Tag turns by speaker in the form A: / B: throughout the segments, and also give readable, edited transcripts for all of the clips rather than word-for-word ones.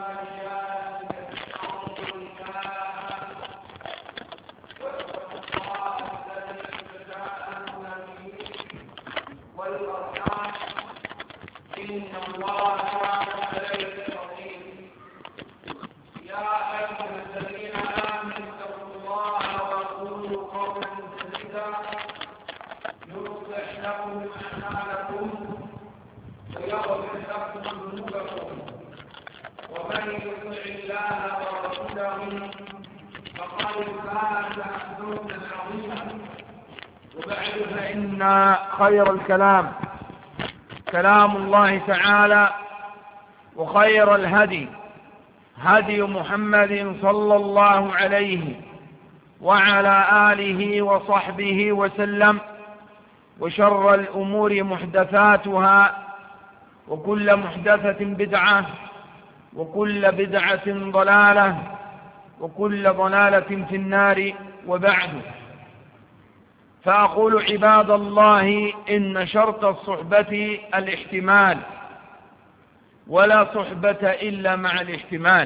A: وبعد فإن خير الكلام كلام الله تعالى، وخير الهدي هدي محمد صلى الله عليه وعلى آله وصحبه وسلم، وشر الأمور محدثاتها، وكل محدثة بدعة، وكل بدعة ضلالة، وكل ضلالة في النار. وبعد، فأقول عباد الله إن شرط الصحبة الاحتمال، ولا صحبة إلا مع الاحتمال.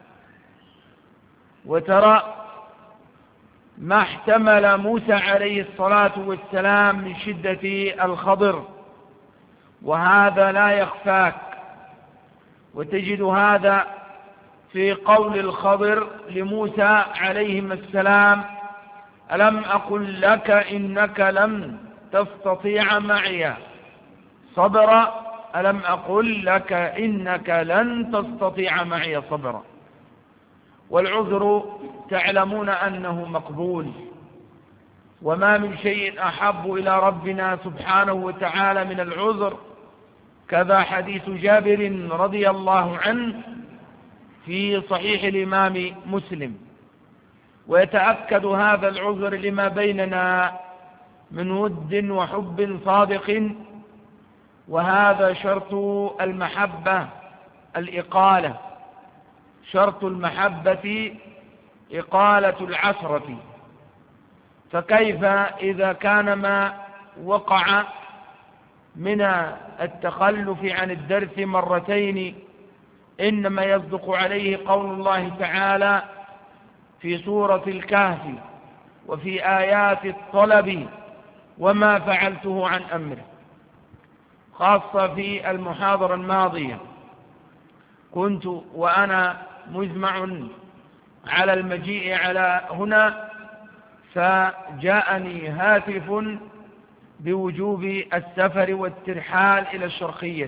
A: وترى ما احتمل موسى عليه الصلاة والسلام من شدة الخضر، وهذا لا يخفاك، وتجد هذا في قول الخضر لموسى عليهما السلام: ألم أقل لك إنك لن تستطيع معي صبرا. ألم أقل لك إنك لن تستطيع معي صبرا. والعذر تعلمون أنه مقبول، وما من شيء أحب إلى ربنا سبحانه وتعالى من العذر. كذا حديث جابر رضي الله عنه في صحيح الإمام مسلم. ويتأكد هذا العذر لما بيننا من ود وحب صادق، وهذا شرط المحبة الإقالة. شرط المحبة إقالة العثرة. فكيف إذا كان ما وقع من التخلف عن الدرس مرتين إنما يصدق عليه قول الله تعالى في سورة الكهف وفي آيات الطلب: وما فعلته عن أمري. خاصة في المحاضرة الماضية كنت وأنا مجمع على المجيء على هنا، فجاءني هاتف بوجوب السفر والترحال إلى الشرقية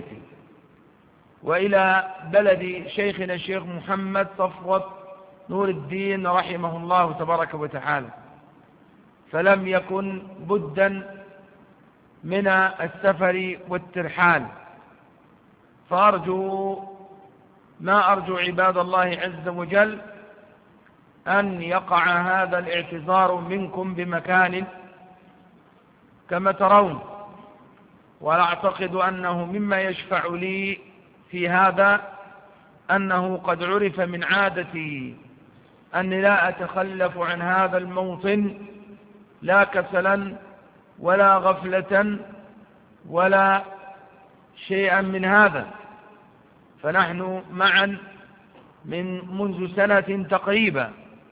A: وإلى بلد شيخنا الشيخ محمد صفوة نور الدين رحمه الله تبارك وتعالى، فلم يكن بدا من السفر والترحال. فأرجو ما أرجو عباد الله عز وجل أن يقع هذا الاعتذار منكم بمكان كما ترون، ولا أعتقد أنه مما يشفع لي في هذا أنه قد عرف من عادتي أني لا أتخلف عن هذا الموطن، لا كسلا ولا غفلة ولا شيئا من هذا. فنحن معا منذ سنة تقريبا،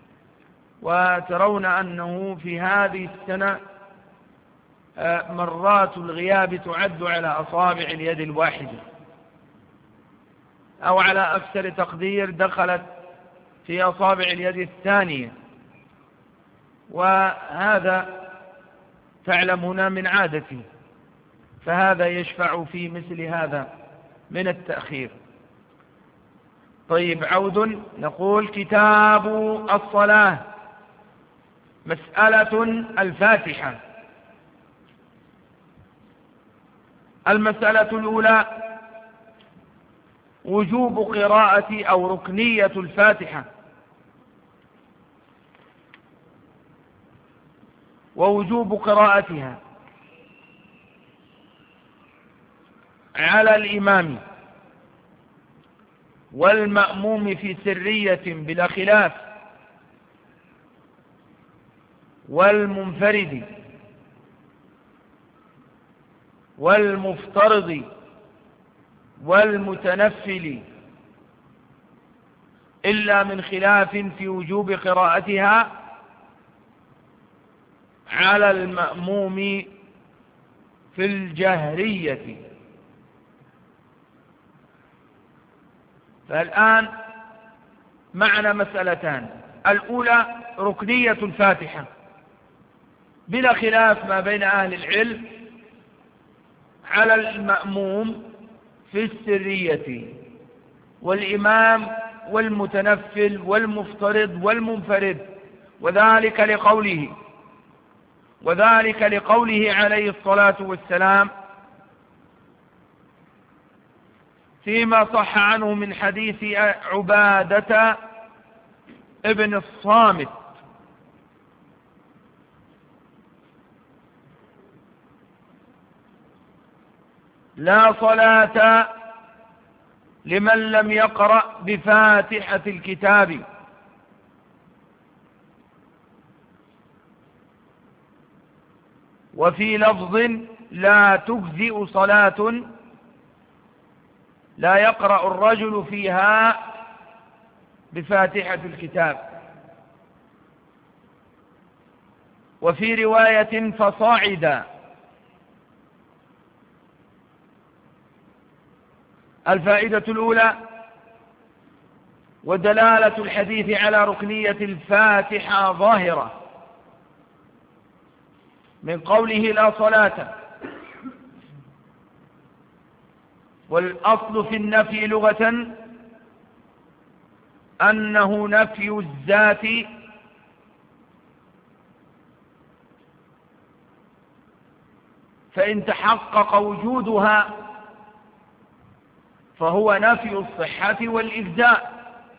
A: وترون أنه في هذه السنة مرات الغياب تعد على أصابع اليد الواحدة، أو على أكثر تقدير دخلت في أصابع اليد الثانية. وهذا تعلمون من عادتي، فهذا يشفع في مثل هذا من التأخير. طيب، عود. نقول: كتاب الصلاة، مسألة الفاتحة. المسألة الأولى: وجوب قراءة أو ركنية الفاتحة، ووجوب قراءتها على الإمام والمأموم في سرية بلا خلاف، والمنفرد والمفترض والمتنفل إلا من خلاف في وجوب قراءتها على المأموم في الجهرية. فالآن معنا مسألتان. الأولى ركنية الفاتحة بلا خلاف ما بين أهل العلم على المأموم في السرية، والإمام والمتنفل والمفترض والمنفرد، وذلك لقوله عليه الصلاة والسلام فيما صح عنه من حديث عبادة ابن الصامت: لا صلاة لمن لم يقرأ بفاتحة الكتاب. وفي لفظ: لا تجزئ صلاة لا يقرأ الرجل فيها بفاتحة الكتاب. وفي رواية: فصعد. الفائدة الأولى: ودلالة الحديث على ركنية الفاتحة ظاهرة من قوله لا صلاة. والأصل في النفي لغة أنه نفي الذات، فإن تحقق وجودها فهو نفي الصحة والإجزاء.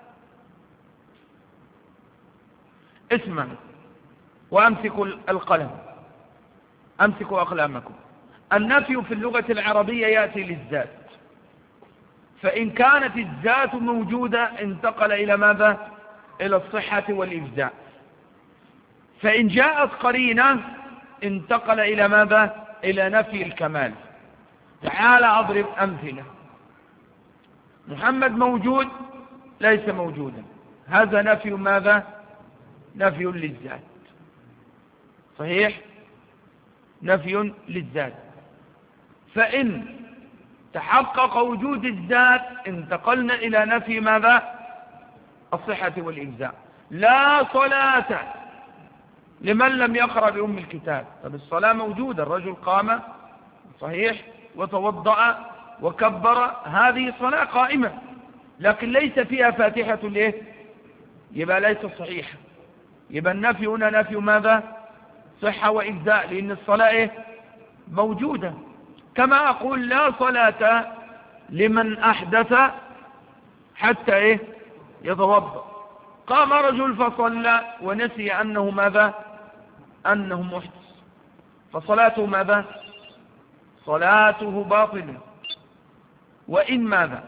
A: اسمع وأمسكوا القلم، أمسكوا أقلامكم. النفي في اللغة العربية يأتي للذات، فإن كانت الذات موجودة انتقل إلى ماذا؟ إلى الصحة والإجزاء. فإن جاءت قرينة انتقل إلى ماذا؟ إلى نفي الكمال. تعال أضرب أمثلة. محمد موجود ليس موجودا، هذا نفي ماذا؟ نفي للذات. صحيح؟ نفي للذات. فإن تحقق وجود الذات انتقلنا إلى نفي ماذا؟ الصحة والإجزاء. لا صلاة لمن لم يقرأ بأم الكتاب. طب الصلاة موجودة، الرجل قام صحيح وتوضأ وكبر، هذه صلاة قائمة لكن ليس فيها فاتحة الايه؟ يبقى ليس صحيحة. يبقى النفي هنا نفي ماذا؟ صحة وإجزاء، لأن الصلاة ايه؟ موجودة. كما أقول لا صلاة لمن أحدث حتى ايه؟ يتوضأ. قام رجل فصلى ونسي أنه ماذا؟ أنه محدث، فصلاته ماذا؟ صلاته باطلة. وإن ماذا؟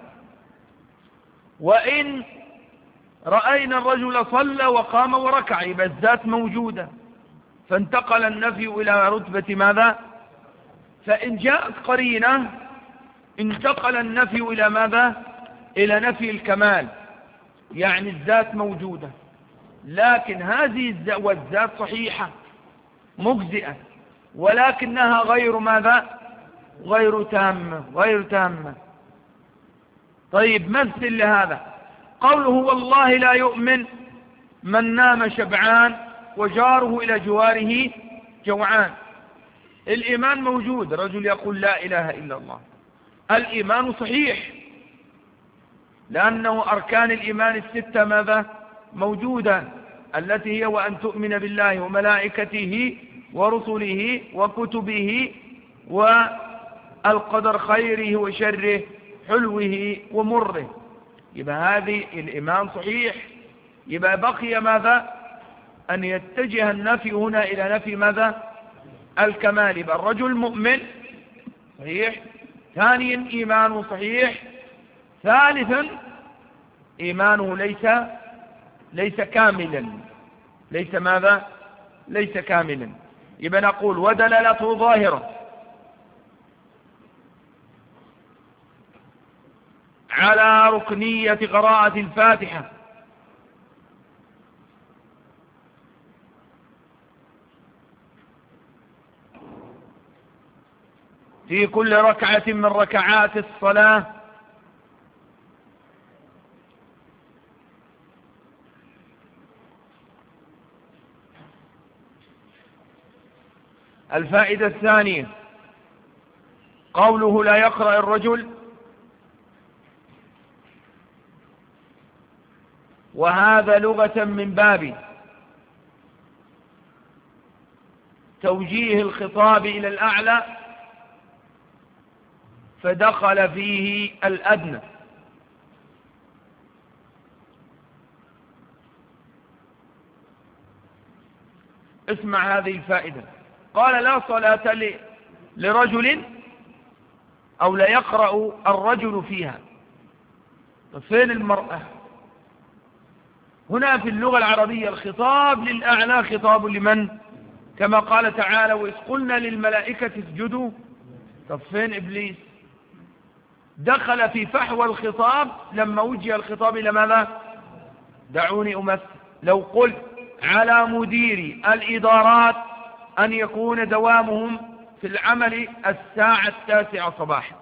A: وإن رأينا الرجل صلى وقام وركع، يبقى الذات موجودة، فانتقل النفي إلى رتبة ماذا؟ فإن جاءت قرينة انتقل النفي إلى ماذا؟ إلى نفي الكمال، يعني الذات موجودة لكن هذه الذات صحيحة مجزئة، ولكنها غير ماذا؟ غير تامة. طيب مثل لهذا قوله والله لا يؤمن من نام شبعان وجاره إلى جواره جوعان. الإيمان موجود، رجل يقول لا إله إلا الله، الإيمان صحيح لأنه أركان الإيمان الستة ماذا؟ موجودة، التي هي وأن تؤمن بالله وملائكته ورسله وكتبه والقدر خيره وشره حلوه ومره. يبقى هذه الإيمان صحيح. يبقى بقي ماذا؟ أن يتجه النفي هنا إلى نفي ماذا؟ الكمال. يبقى الرجل مؤمن صحيح، ثانيا إيمانه صحيح، ثالثا إيمانه ليس كاملا. ليس ماذا؟ ليس كاملا. يبقى نقول ودلالته ظاهرة على ركنية قراءة الفاتحة في كل ركعة من ركعات الصلاة. الفائدة الثانية قوله لا يقرأ الرجل، وهذا لغة من باب توجيه الخطاب إلى الأعلى، فدخل فيه الأدنى. اسمع هذه الفائدة. قال لا صلاة لرجل، أو لا يقرأ الرجل فيها. فين المرأة؟ هنا في اللغة العربية الخطاب للأعلى خطاب لمن؟ كما قال تعالى وإذ قلنا للملائكة اسجدوا. طب فين إبليس؟ دخل في فحوى الخطاب لما وجه الخطاب إلى ماذا؟ دعوني أمثل. لو قلت على مدير الإدارات أن يكون دوامهم في العمل 9:00 صباحا،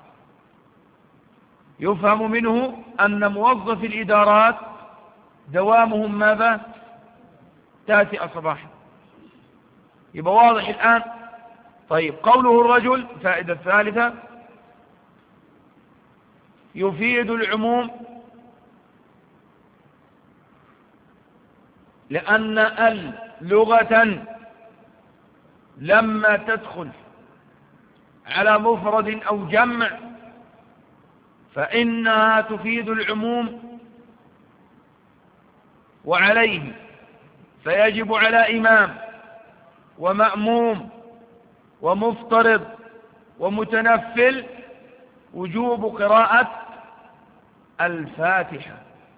A: يفهم منه أن موظف الإدارات دوامهم ماذا؟ 9:00 صباحا. يبقى واضح الآن. طيب قوله الرجل، فائدة الثالثة، يفيد العموم، لأن اللغة لما تدخل على مفرد أو جمع فإنها تفيد العموم، وعليه فيجب على إمام ومأموم ومفترض ومتنفل وجوب قراءة الفاتحة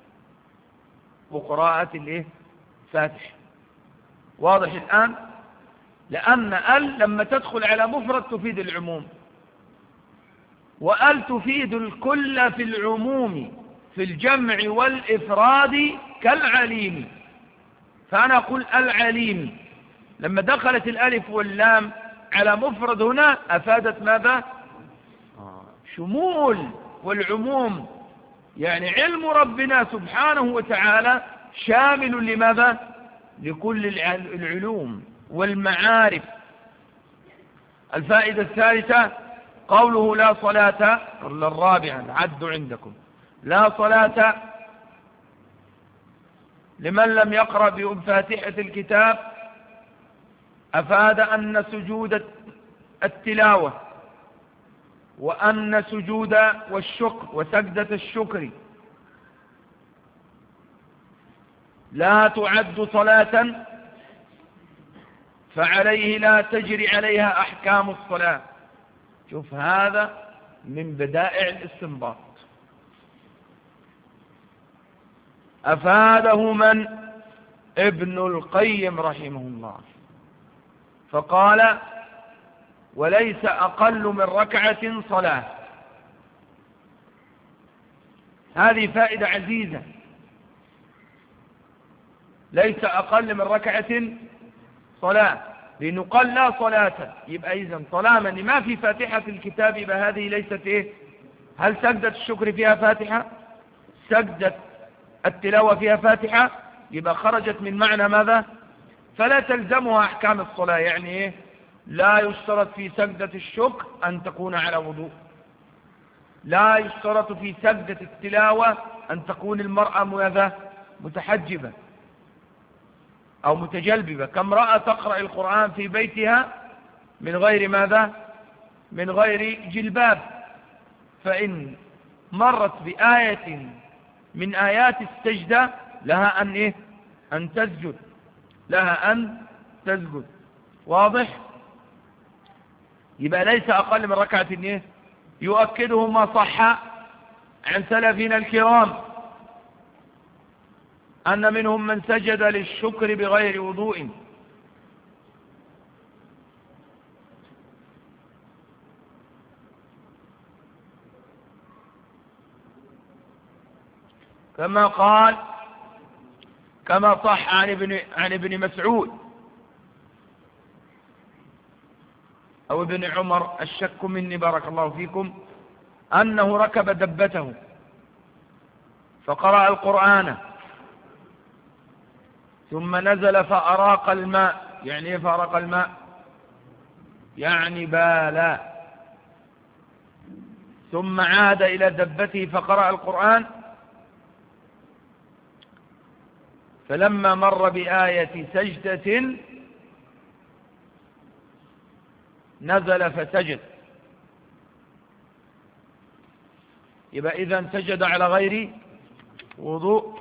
A: وقراءة الفاتحة. واضح الآن؟ لأن لما تدخل على مفرد تفيد العموم، تفيد الكل في العموم في الجمع والإفراد كالعليم. فأنا أقول العليم لما دخلت الألف واللام على مفرد هنا أفادت ماذا؟ شمول والعموم. يعني علم ربنا سبحانه وتعالى شامل لماذا؟ لكل العلوم والمعارف. الفائدة الثالثة قوله لا صلاة، الرابعة العد عندكم، لا صلاة لمن لم يقرأ بفاتحة الكتاب، أفاد أن سجود التلاوة وأن سجود والشكر وسجدة الشكر لا تعد صلاة، فعليه لا تجري عليها أحكام الصلاة. شوف هذا من بدائع الاستنباط. أفاده من؟ ابن القيم رحمه الله، فقال وليس أقل من ركعة صلاة. هذه فائدة عزيزة، ليس أقل من ركعة صلاة، لأنه قال لا صلاة. يبقى إذن طالما ما في فاتحة في الكتاب يبقى هذه ليست هل سجدة الشكر فيها فاتحة؟ سجدة التلاوة فيها فاتحة؟ يبقى خرجت من معنى ماذا؟ فلا تلزمها أحكام الصلاة. يعني لا يشترط في سجدة الشكر أن تكون على وضوء، لا يشترط في سجدة التلاوة أن تكون المرأة ماذا؟ متحجبة أو متجلببة، كامرأة تقرأ القرآن في بيتها من غير ماذا؟ من غير جلباب. فإن مرت بآية من آيات السجدة لها أن تسجد، لها أن تسجد. واضح؟ يبقى ليس أقل من ركعة يؤكده ما صح عن سلفنا الكرام أن منهم من سجد للشكر بغير وضوء. كما صح عن ابن مسعود أو ابن عمر الشك مني بارك الله فيكم أنه ركب دبته فقرأ القرآن ثم نزل فأراق الماء. يعني ايه فأراق الماء؟ يعني بالا. ثم عاد إلى دبته فقرأ القرآن، فلما مر بآية سجدة نزل فسجد. يبقى إذن سجد على غير وضوء.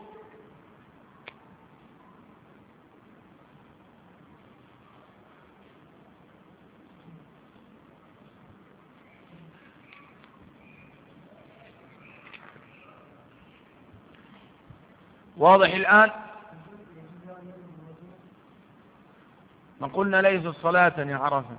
A: واضح الآن؟ ما قلنا ليس صلاة يا عرفة،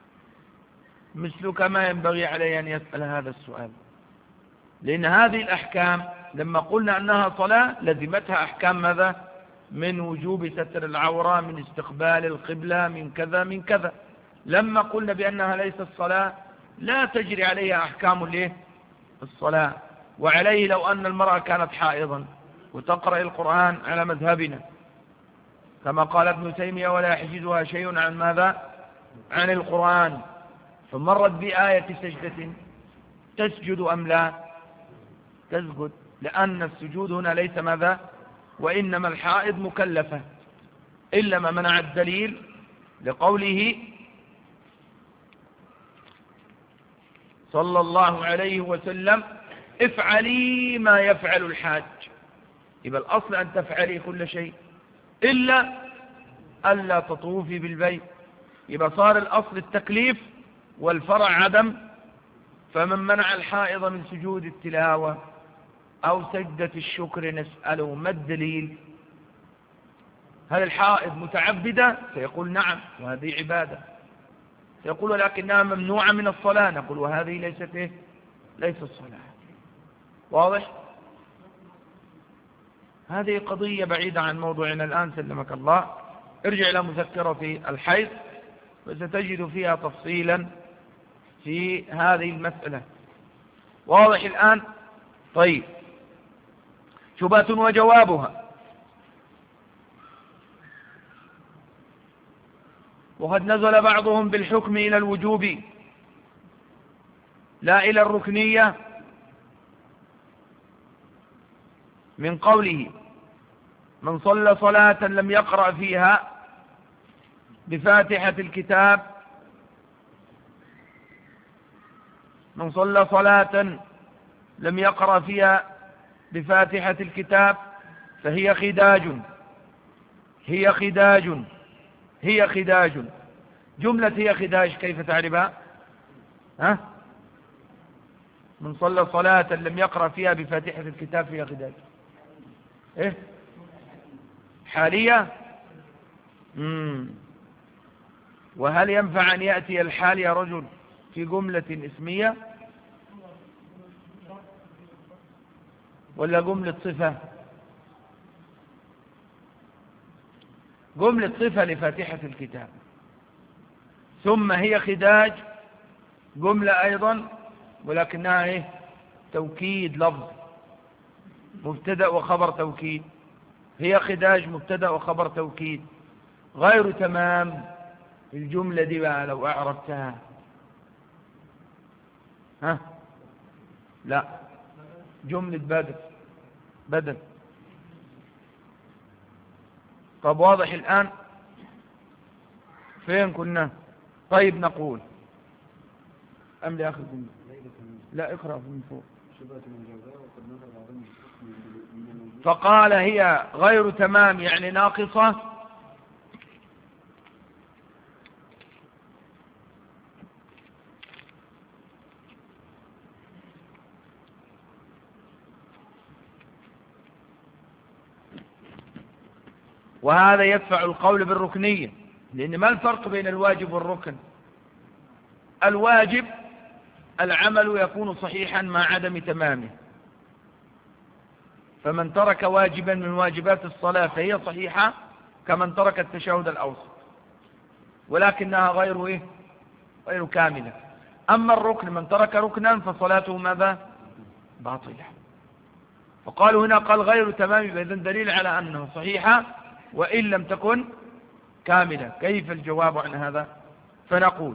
A: مثلك ما ينبغي عليه أن يسأل هذا السؤال، لأن هذه الأحكام لما قلنا أنها صلاة لزمتها أحكام ماذا؟ من وجوب ستر العورة، من استقبال القبلة، من كذا من كذا. لما قلنا بأنها ليست صلاة لا تجري عليها أحكام الصلاة. وعليه لو أن المرأة كانت حائضا وتقرأ القرآن على مذهبنا كما قال ابن تيمية ولا يحجزها شيء عن ماذا؟ عن القرآن، فمرت بآية سجدة تسجد أم لا؟ تسجد، لأن السجود هنا ليس ماذا؟ وإنما الحائض مكلفة، إلا ما منع الدليل لقوله صلى الله عليه وسلم افعلي ما يفعل الحاج. يبقى الأصل أن تفعلي كل شيء إلا ألا تطوفي بالبيت. يبقى صار الأصل التكليف والفرع عدم. فمن منع الحائض من سجود التلاوة أو سجدة الشكر نسأله ما الدليل؟ هل الحائض متعبدة؟ سيقول نعم وهذه عبادة. سيقول ولكنها ممنوعة من الصلاة، نقول وهذه ليست ليست الصلاة. واضح؟ هذه قضية بعيدة عن موضوعنا الآن سلمك الله. ارجع إلى مذكرة الحيض وستجد فيها تفصيلا في هذه المسألة. واضح الآن؟ طيب، شبهة وجوابها. وقد نزل بعضهم بالحكم إلى الوجوب لا إلى الركنية من قوله من صلى صلاة لم يقرأ فيها بفاتحة الكتاب، من صلى صلاة لم يقرأ فيها بفاتحة الكتاب فهي خداج. هي خداج. هي خداج. جملة هي خداج كيف تعرفها؟ من صلى صلاة لم يقرأ فيها بفاتحة الكتاب فهي خداج. ايه حالية؟ وهل ينفع أن يأتي الحال يا رجل في جملة اسمية ولا جملة صفة؟ جملة صفة لفاتحة الكتاب. ثم هي خداج جملة أيضا ولكنها ايه؟ توكيد لفظ، مبتدأ وخبر توكيد. هي خداج مبتدأ وخبر توكيد غير تمام. الجملة دي بقى لو أعرفتها لا، جملة بدل. طب واضح الآن؟ فين كنا؟ طيب نقول أم لآخر جملة؟ لا اقرأ من فوق. فقال هي غير تمام يعني ناقصة. وهذا يدفع القول بالركنية، لأن ما الفرق بين الواجب والركن؟ الواجب العمل يكون صحيحا مع عدم تمامه، فمن ترك واجبا من واجبات الصلاة فهي صحيحة كمن ترك التشهد الأوسط، ولكنها غير كاملة. أما الركن من ترك ركنا فصلاته ماذا؟ باطلة. فقالوا هنا قال غير تمام، إذن دليل على أنه صحيحة وإن لم تكن كاملة. كيف الجواب عن هذا؟ فنقول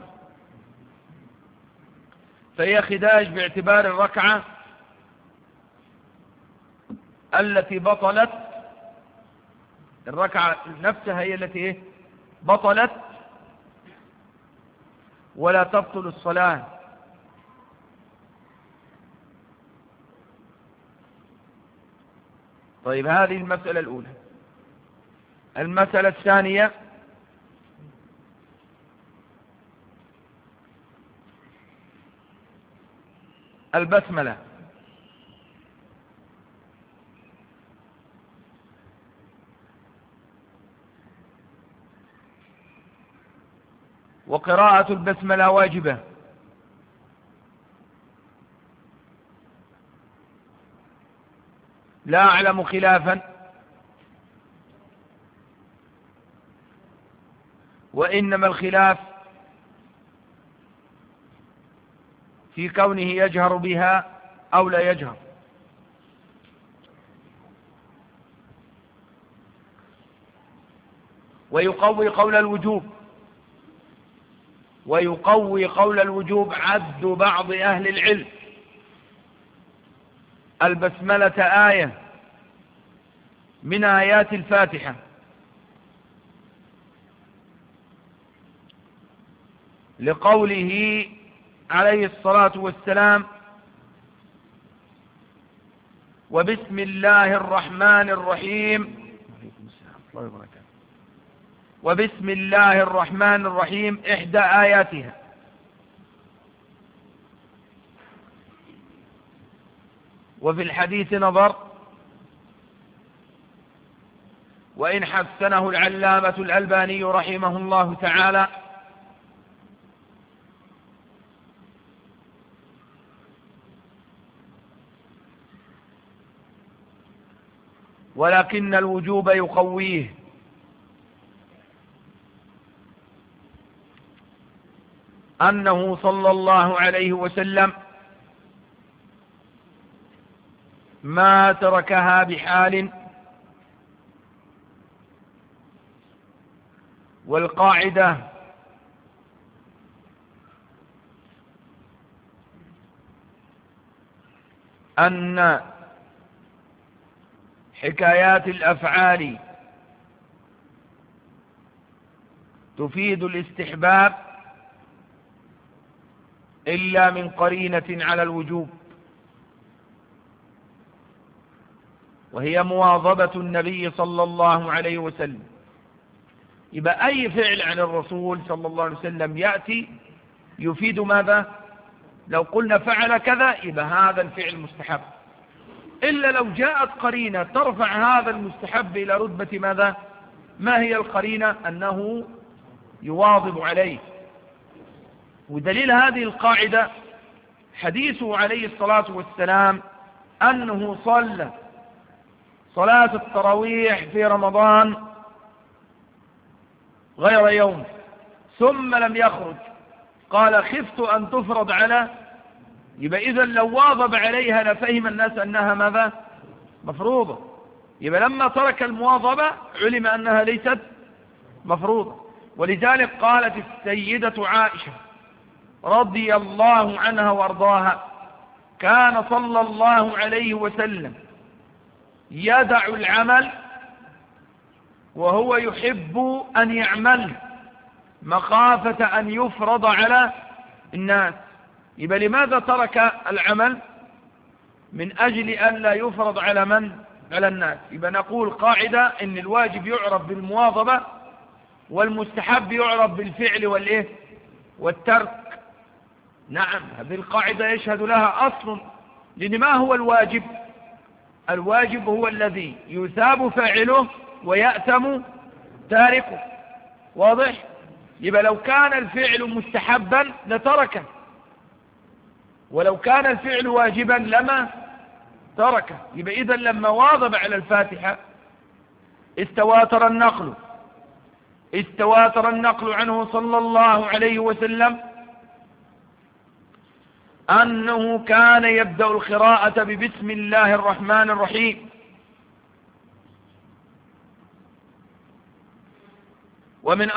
A: فهي خداج باعتبار الركعة التي بطلت، الركعة نفسها هي التي بطلت ولا تبطل الصلاة. طيب هذه المسألة الأولى. المسألة الثانية البسملة. وقراءة البسملة واجبة، لا أعلم خلافا، وإنما الخلاف في كونه يجهر بها أو لا يجهر. ويقوي قول الوجوب عد بعض أهل العلم البسملة آية من آيات الفاتحة، لقوله عليه الصلاة والسلام وبسم الله الرحمن الرحيم، وبسم الله الرحمن الرحيم إحدى آياتها. وفي الحديث نظر، وإن حسنه العلامة الألباني رحمه الله تعالى ولكن الوجوب يقويه، أنه صلى الله عليه وسلم ما تركها بحال. والقاعدة أن حكايات الأفعال تفيد الاستحباب إلا من قرينة على الوجوب، وهي مواظبة النبي صلى الله عليه وسلم. يبقى أي فعل عن الرسول صلى الله عليه وسلم يأتي يفيد ماذا؟ لو قلنا فعل كذا يبقى هذا الفعل مستحب، إلا لو جاءت قرينة ترفع هذا المستحب إلى رتبة ماذا؟ ما هي القرينة؟ أنه يواظب عليه. ودليل هذه القاعدة حديثه عليه الصلاة والسلام أنه صلى صلاة التراويح في رمضان غير يوم ثم لم يخرج، قال خفت أن تفرض على. يبقى إذن لو واظب عليها لفهم الناس أنها ماذا؟ مفروضة. يبقى لما ترك المواظبة علم أنها ليست مفروضة. ولذلك قالت السيدة عائشة رضي الله عنها وارضاها كان صلى الله عليه وسلم يدع العمل وهو يحب أن يعمل مخافة أن يفرض على الناس. يبقى لماذا ترك العمل؟ من أجل أن لا يفرض على من؟ على الناس. يبقى نقول قاعدة إن الواجب يعرف بالمواظبة والمستحب يعرف بالفعل والإيه؟ والترك. نعم، هذه القاعدة يشهد لها أصل، لأن ما هو الواجب؟ الواجب هو الذي يثاب فاعله ويأثم تاركه. واضح؟ يبقى لو كان الفعل مستحبا لتركه، ولو كان الفعل واجبا لما تركه. يبقى إذن لما واظب على الفاتحة استواتر النقل عنه صلى الله عليه وسلم أنه كان يبدأ القراءة ببسم الله الرحمن الرحيم. ومن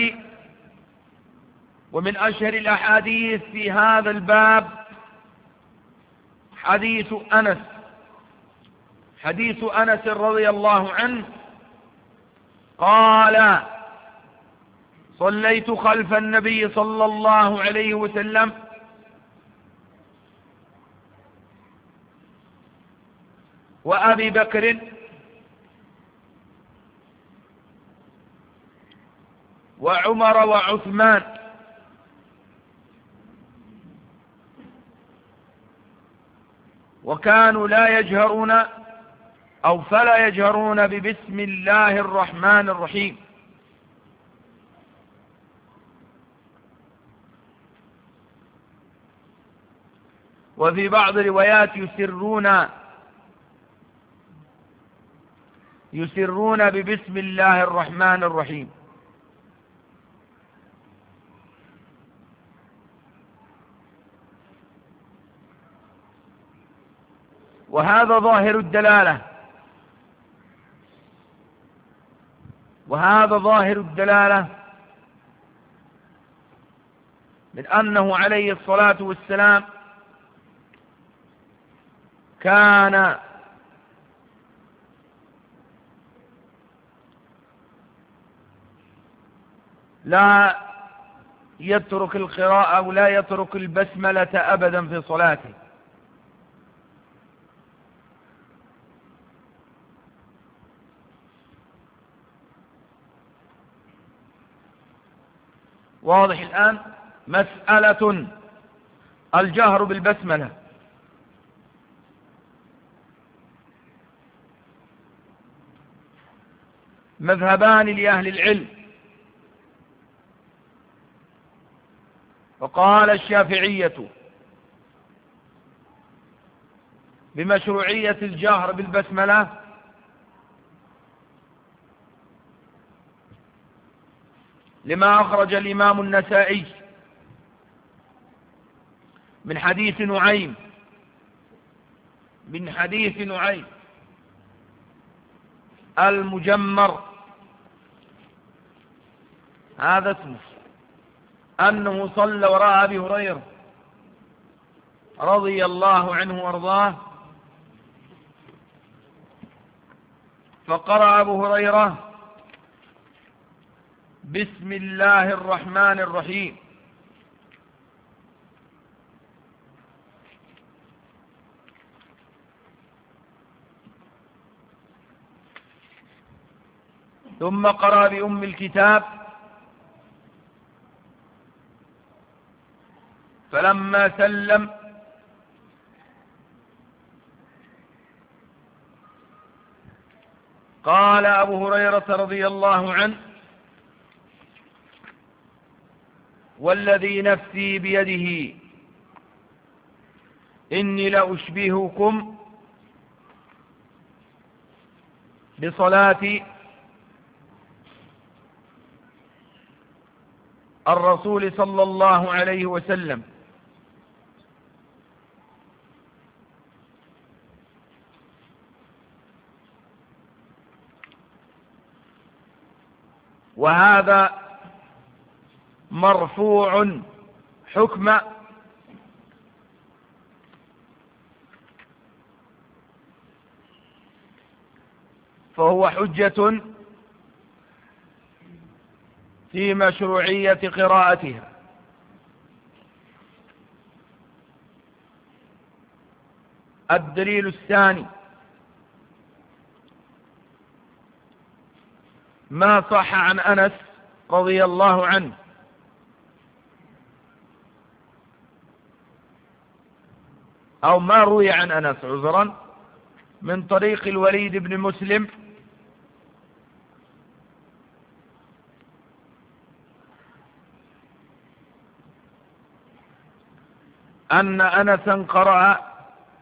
A: أشهر الأحاديث في هذا الباب حديث أنس رضي الله عنه قال: صليت خلف النبي صلى الله عليه وسلم وأبي بكر وعمر وعثمان، وكانوا لا يجهرون أو فلا يجهرون ببسم الله الرحمن الرحيم. وفي بعض الروايات يسرون ببسم الله الرحمن الرحيم. وهذا ظاهر الدلالة من أنه عليه الصلاة والسلام كان لا يترك القراءة ولا يترك البسملة أبدا في صلاته. واضح الآن؟ مسألة الجهر بالبسملة. مذهبان لأهل العلم. وقال الشافعية بمشروعية الجهر بالبسملة لما أخرج الإمام النسائي من حديث نعيم المجمر، هذا اسمه، أنه صلى وراء أبي هريرة رضي الله عنه وارضاه، فقرأ أبو هريرة بسم الله الرحمن الرحيم، ثم قرأ بأم الكتاب، فلما سلم قال أبو هريرة رضي الله عنه: والذي نفسي بيده إني لأشبهكم بصلاة الرسول صلى الله عليه وسلم. وهذا مرفوع حكم فهو حجة في مشروعية قراءتها. الدليل الثاني ما صح عن أنس رضي الله عنه أو ما روي عن أنس عذرا من طريق الوليد بن مسلم أن أنسا قرأ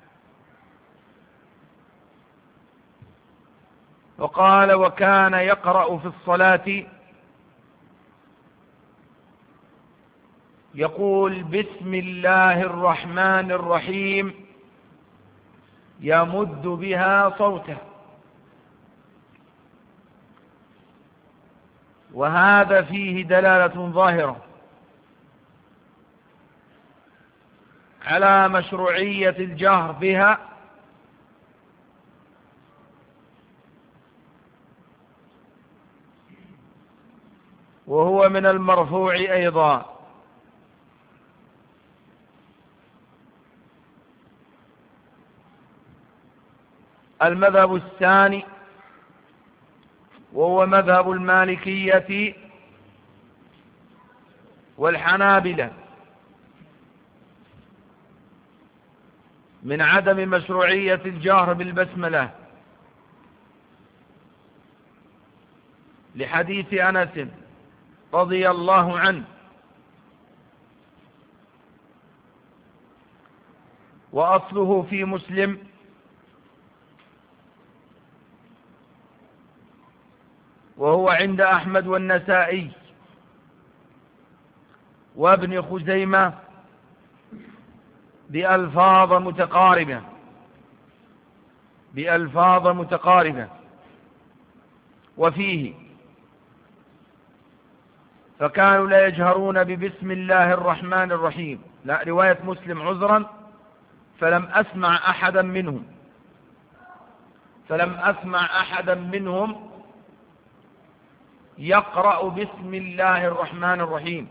A: وقال: وكان يقرأ في الصلاة يقول بسم الله الرحمن الرحيم يمد بها صوته، وهذا فيه دلالة ظاهرة على مشروعية الجهر بها، وهو من المرفوع أيضا. المذهب الثاني وهو مذهب المالكية والحنابلة من عدم مشروعية الجهر بالبسملة، لحديث أنس رضي الله عنه، وأصله في مسلم، وهو عند أحمد والنسائي وابن خزيمة بألفاظ متقاربة. وفيه فكانوا لا يجهرون ببسم الله الرحمن الرحيم، لا، رواية مسلم عذرا، فلم أسمع أحدا منهم يقرأ بسم الله الرحمن الرحيم.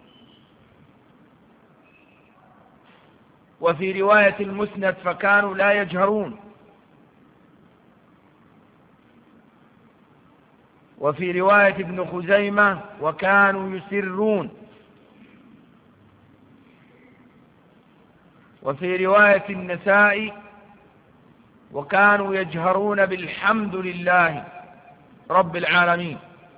A: وفي رواية المسند فكانوا لا يجهرون، وفي رواية ابن خزيمة وكانوا يسرون، وفي رواية النسائي وكانوا يجهرون بالحمد لله رب العالمين.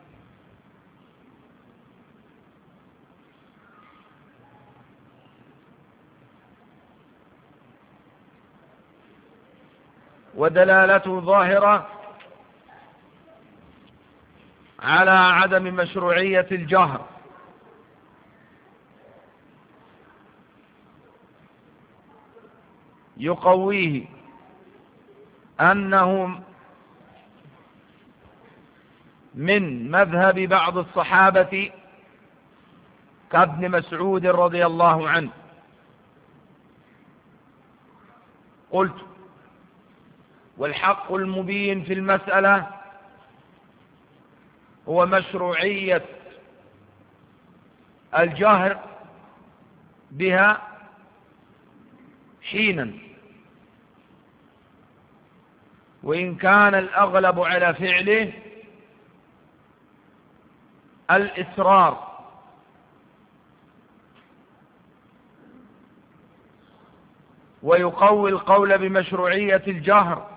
A: ودلالته ظاهرة على عدم مشروعية الجهر، يقويه أنه من مذهب بعض الصحابة كابن مسعود رضي الله عنه. قلت: والحق المبين في المسألة هو مشروعية الجهر بها حينا، وإن كان الأغلب على فعله الإصرار، ويقوي القول بمشروعية الجهر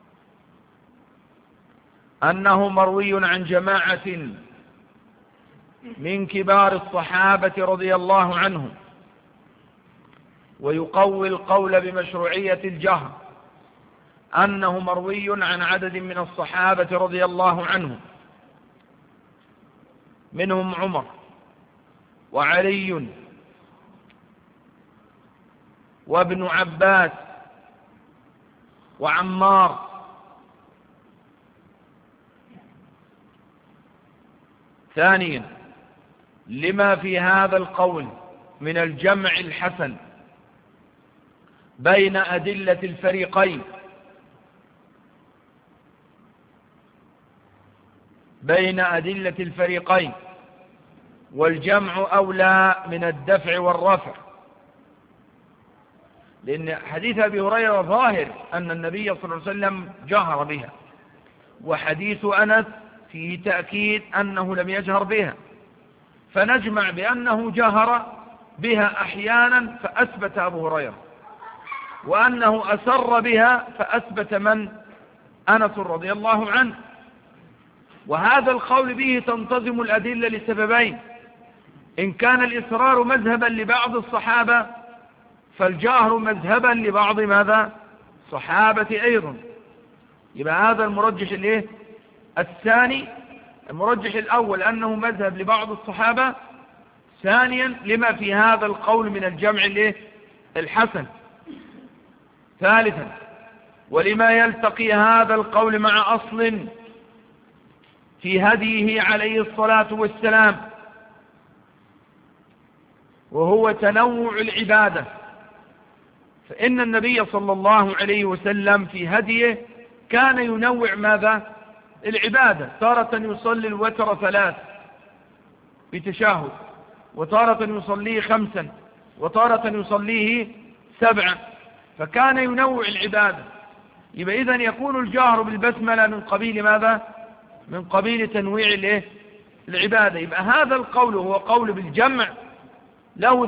A: أنه مروي عن جماعة من كبار الصحابة رضي الله عنهم، ويقوي القول بمشروعية الجهر أنه مروي عن عدد من الصحابة رضي الله عنهم، منهم عمر وعلي وابن عباس وعمار. ثانيا، لما في هذا القول من الجمع الحسن بين أدلة الفريقين، والجمع أولى من الدفع والرفع، لأن حديث أبي هريرة ظاهر أن النبي صلى الله عليه وسلم جهر بها، وحديث أنس فيه تأكيد أنه لم يجهر بها، فنجمع بأنه جهر بها أحيانا فأثبت أبو هريرة، وأنه أسر بها فأثبت من؟ أنس رضي الله عنه. وهذا القول به تنتظم الأدلة لسببين: إن كان الإصرار مذهبا لبعض الصحابة فالجهر مذهبا لبعض ماذا؟ صحابة أيضا. يبقى هذا المرجح الايه؟ الثاني. المرجح الأول أنه مذهب لبعض الصحابة، ثانيا لما في هذا القول من الجمع الحسن. ثالثا ولما يلتقي هذا القول مع أصل في هديه عليه الصلاة والسلام، وهو تنوع العبادة. فإن النبي صلى الله عليه وسلم في هديه كان ينوع ماذا؟ العبادة. تارة يصلي الوتر 3 بتشاهد، وتارة يصليه 5، وتارة يصليه 7، فكان ينوع العبادة. يبقى إذن يكون الجهر بالبسملة من قبيل ماذا؟ من قبيل تنويع العبادة. يبقى هذا القول هو قول بالجمع له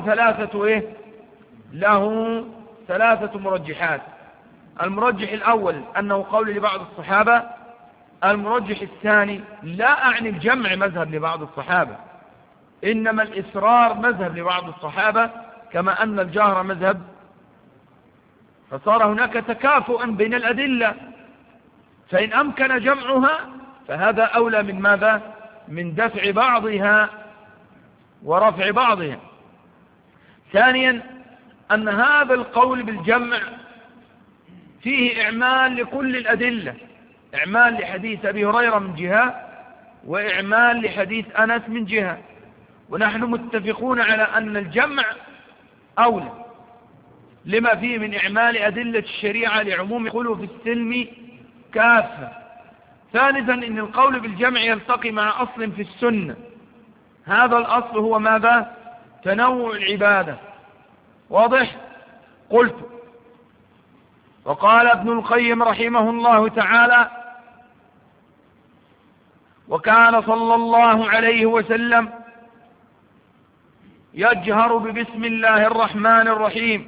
A: ثلاثة مرجحات. المرجح الأول أنه قول لبعض الصحابة. المرجح الثاني لا أعني الجمع مذهب لبعض الصحابة، إنما الإصرار مذهب لبعض الصحابة، كما أن الجهر مذهب. فصار هناك تكافؤ بين الأدلة، فإن أمكن جمعها فهذا أولى من ماذا؟ من دفع بعضها ورفع بعضها. ثانيا أن هذا القول بالجمع فيه إعمال لكل الأدلة، إعمال لحديث أبي هريرة من جهة، وإعمال لحديث أنس من جهة، ونحن متفقون على أن الجمع أولى لما فيه من إعمال أدلة الشريعة لعموم خلو في السلم كافة. ثالثا إن القول بالجمع يلتقي مع أصل في السنة، هذا الأصل هو ماذا؟ تنوع العبادة. واضح؟ قلت وقال ابن القيم رحمه الله تعالى: وكان صلى الله عليه وسلم يجهر ببسم الله الرحمن الرحيم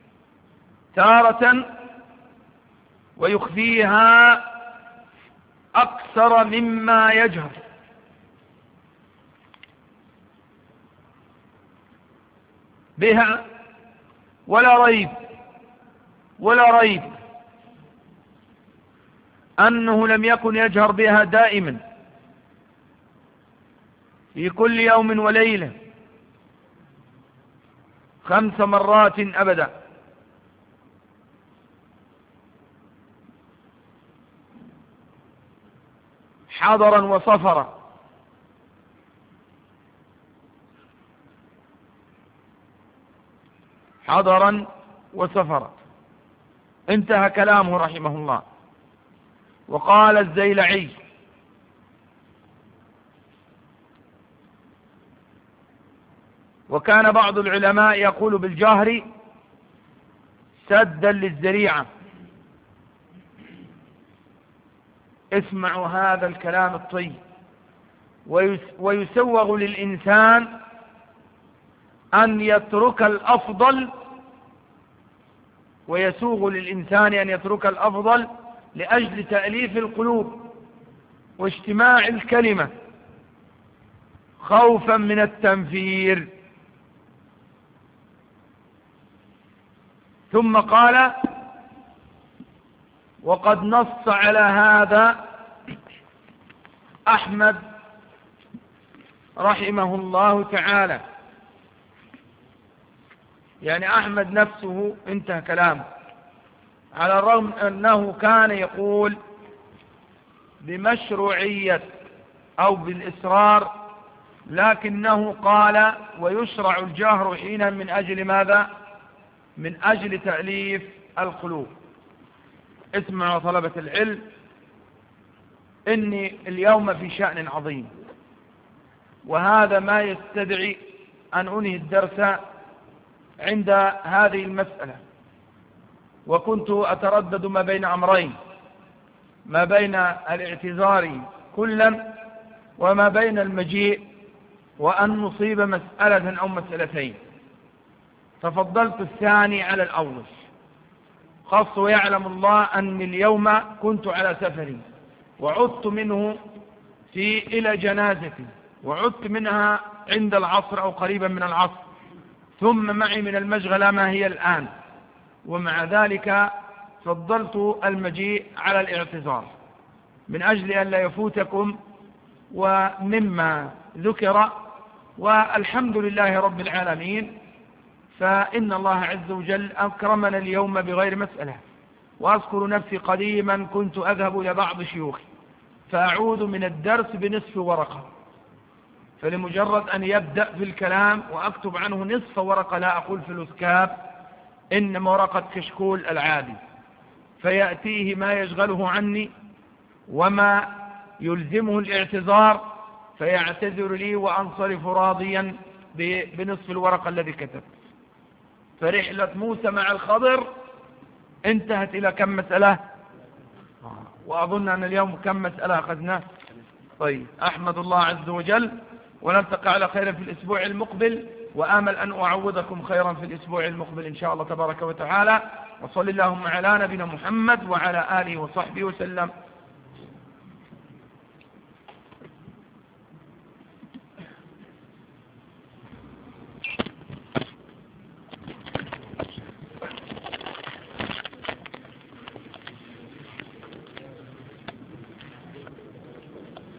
A: تارة ويخفيها أكثر مما يجهر بها، ولا ريب أنه لم يكن يجهر بها دائما في كل يوم وليلة 5 مرات أبدا، حضرا وصفرا. حضرا وسفرا. انتهى كلامه رحمه الله. وقال الزيلعي: وكان بعض العلماء يقول بالجهر سدا للذريعة. اسمعوا هذا الكلام الطيب. ويسوغ للإنسان أن يترك الأفضل، ويسوغ للإنسان أن يترك الأفضل لأجل تأليف القلوب واجتماع الكلمة خوفا من التنفير. ثم قال: وقد نص على هذا أحمد رحمه الله تعالى. يعني أحمد نفسه انتهى كلامه، على الرغم أنه كان يقول بمشروعية أو بالإصرار، لكنه قال: ويشرع الجهر حينا من أجل ماذا؟ من أجل تأليف القلوب. اسمعوا طلبة العلم، إني اليوم في شأن عظيم، وهذا ما يستدعي أن أنهي الدرس عند هذه المسألة. وكنت أتردد ما بين أمرين، ما بين الاعتذار كلا وما بين المجيء وأن نصيب مسألة أو مسألتين، ففضلت الثاني على الأول. خاص ويعلم الله أني اليوم كنت على سفري، وعدت منه إلى جنازتي، وعدت منها عند العصر أو قريبا من العصر، ثم معي من المشغلة ما هي الآن، ومع ذلك فضلت المجيء على الاعتذار من أجل أن لا يفوتكم. ومما ذكر والحمد لله رب العالمين. فإن الله عز وجل أكرمنا اليوم بغير مسألة. وأذكر نفسي قديما كنت أذهب إلى بعض شيوخي فأعود من الدرس بنصف ورقة، فلمجرد أن يبدأ في الكلام وأكتب عنه نصف ورقة، لا أقول في الأسكاب، إنما ورقة كشكول العادي، فيأتيه ما يشغله عني وما يلزمه الاعتذار، فيعتذر لي وأنصرف راضيا بنصف الورقة الذي كتب. فرحلة موسى مع الخضر انتهت إلى كم مسألة؟ وأظن أن اليوم كم مسألة أخذنا؟ طيب، أحمد الله عز وجل، ونلتقي على خير في الأسبوع المقبل، وآمل أن أعوضكم خيرا في الأسبوع المقبل إن شاء الله تبارك وتعالى. وصل اللهم على نبينا محمد وعلى آله وصحبه وسلم.